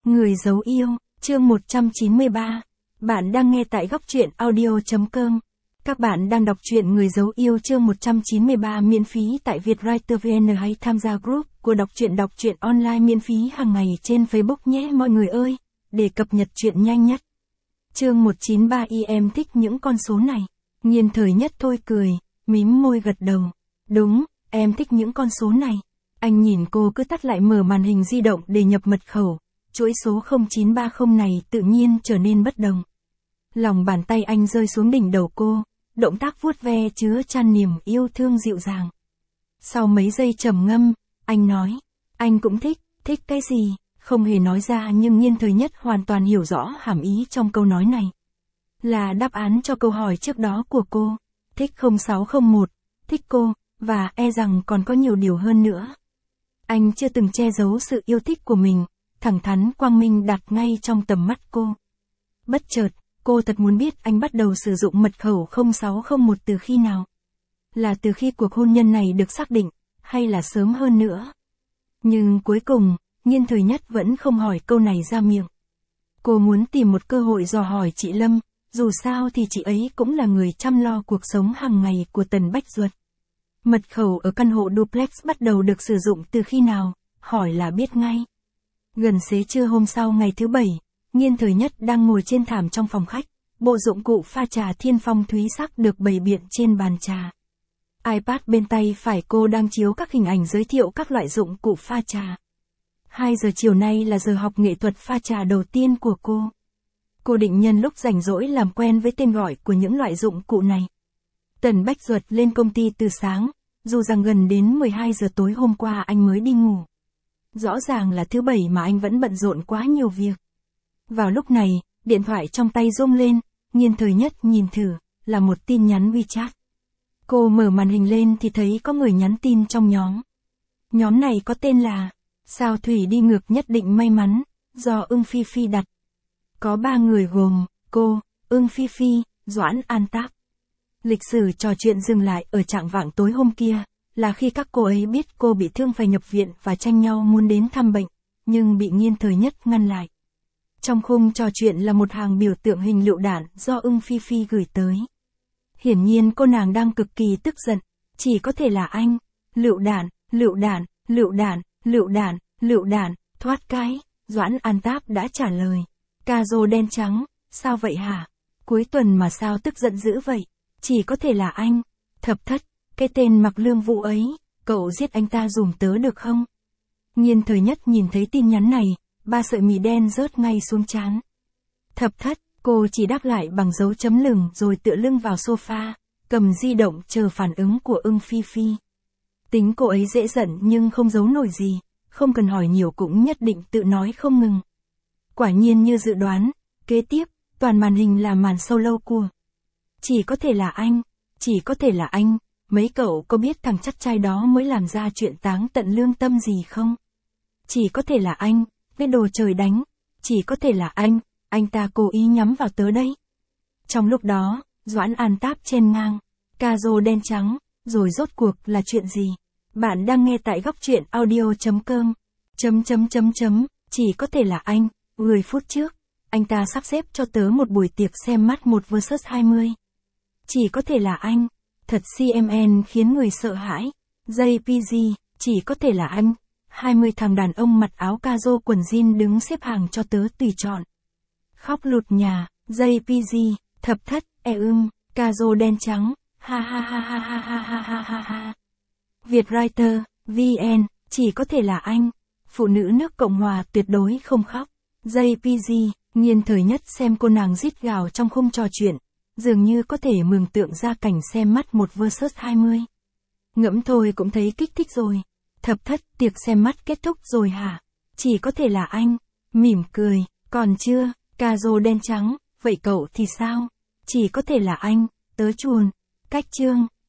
Người giấu yêu, chương 193. Bạn đang nghe tại góc truyện audio.com. Các bạn đang đọc truyện Người giấu yêu chương 193 miễn phí tại Vietwriter VN, hay tham gia group của đọc truyện online miễn phí hàng ngày trên Facebook nhé mọi người ơi, để cập nhật truyện nhanh nhất. Chương 193. Em thích những con số này. Nhiên Thời Nhất thôi cười, mím môi gật đầu. Đúng, em thích những con số này. Anh nhìn cô cứ tắt lại mở màn hình di động để nhập mật khẩu. Chuỗi số 0930 này tự nhiên trở nên bất đồng. Lòng bàn tay anh rơi xuống đỉnh đầu cô, động tác vuốt ve chứa chan niềm yêu thương dịu dàng. Sau mấy giây trầm ngâm, anh nói, anh cũng thích cái gì, không hề nói ra nhưng Nhiên Thời Nhất hoàn toàn hiểu rõ hàm ý trong câu nói này. Là đáp án cho câu hỏi trước đó của cô, thích 0601, thích cô, và e rằng còn có nhiều điều hơn nữa. Anh chưa từng che giấu sự yêu thích của mình, thẳng thắn quang minh đặt ngay trong tầm mắt cô. Bất chợt, cô thật muốn biết anh bắt đầu sử dụng mật khẩu 0601 từ khi nào. Là từ khi cuộc hôn nhân này được xác định, hay là sớm hơn nữa. Nhưng cuối cùng, Nhiên Thời Nhất vẫn không hỏi câu này ra miệng. Cô muốn tìm một cơ hội dò hỏi chị Lâm, dù sao thì chị ấy cũng là người chăm lo cuộc sống hàng ngày của Tần Bách Duật. Mật khẩu ở căn hộ duplex bắt đầu được sử dụng từ khi nào, hỏi là biết ngay. Gần xế trưa hôm sau ngày thứ Bảy, Nhiên Thời Nhất đang ngồi trên thảm trong phòng khách, bộ dụng cụ pha trà thiên phong thúy sắc được bày biện trên bàn trà. iPad bên tay phải cô đang chiếu các hình ảnh giới thiệu các loại dụng cụ pha trà. 2 giờ chiều nay là giờ học nghệ thuật pha trà đầu tiên của cô. Cô định nhân lúc rảnh rỗi làm quen với tên gọi của những loại dụng cụ này. Tần Bách Duật lên công ty từ sáng, dù rằng gần đến 12 giờ tối hôm qua anh mới đi ngủ. Rõ ràng là thứ Bảy mà anh vẫn bận rộn quá nhiều việc. Vào lúc này, điện thoại trong tay rung lên, Nhiên Thời Nhất nhìn thử, là một tin nhắn WeChat. Cô mở màn hình lên thì thấy có người nhắn tin trong nhóm. Nhóm này có tên là Sao Thủy đi ngược nhất định may mắn, do Ưng Phi Phi đặt. Có 3 người gồm, cô, Ưng Phi Phi, Doãn An Táp. Lịch sử trò chuyện dừng lại ở trạng vạng tối hôm kia, là khi các cô ấy biết cô bị thương phải nhập viện và tranh nhau muốn đến thăm bệnh, nhưng bị Nhiên Thời Nhất ngăn lại. Trong khung trò chuyện là một hàng biểu tượng hình lựu đạn do Ưng Phi Phi gửi tới. Hiển nhiên cô nàng đang cực kỳ tức giận, chỉ có thể là anh, lựu đạn, lựu đạn, lựu đạn, lựu đạn, lựu đạn, thoát cái, Doãn An Táp đã trả lời. Cà rô đen trắng, sao vậy hả? Cuối tuần mà sao tức giận dữ vậy? Chỉ có thể là anh, Thập Thất, cái tên mặc lương vũ ấy, cậu giết anh ta dùm tớ được không? Nhiên Thời Nhất nhìn thấy tin nhắn này, 3 sợi mì đen rớt ngay xuống trán. Thập Thất, cô chỉ đáp lại bằng dấu chấm lửng rồi tựa lưng vào sofa, cầm di động chờ phản ứng của Ưng Phi Phi. Tính cô ấy dễ giận nhưng không giấu nổi gì, không cần hỏi nhiều cũng nhất định tự nói không ngừng. Quả nhiên như dự đoán, kế tiếp, toàn màn hình là màn solo của. Chỉ có thể là anh, chỉ có thể là anh, mấy cậu có biết thằng chắc trai đó mới làm ra chuyện táng tận lương tâm gì không? Chỉ có thể là anh, cái đồ trời đánh, chỉ có thể là anh ta cố ý nhắm vào tớ đấy. Trong lúc đó, Doãn An Táp chen ngang, cà rô đen trắng, rồi rốt cuộc là chuyện gì? Bạn đang nghe tại góc truyện audio.com. Chỉ có thể là anh, 10 phút trước, anh ta sắp xếp cho tớ một buổi tiệc xem mắt một versus 20. Chỉ có thể là anh, thật CMN khiến người sợ hãi. JPG, chỉ có thể là anh, 20 thằng đàn ông mặc áo caro quần jean đứng xếp hàng cho tớ tùy chọn. Khóc lụt nhà, JPG, Thập Thất, caro đen trắng, ha ha ha ha ha ha ha ha ha ha. Vietwriter, VN, chỉ có thể là anh, phụ nữ nước Cộng Hòa tuyệt đối không khóc. JPG, Nhiên Thời Nhất xem cô nàng rít gào trong khung trò chuyện, dường như có thể mường tượng ra cảnh xem mắt một versus 20. Ngẫm thôi cũng thấy kích thích rồi. Thập Thất, tiệc xem mắt kết thúc rồi hả? Chỉ có thể là anh, mỉm cười, còn chưa, cà rô đen trắng, vậy cậu thì sao? Chỉ có thể là anh, tớ chuồn, cách chương.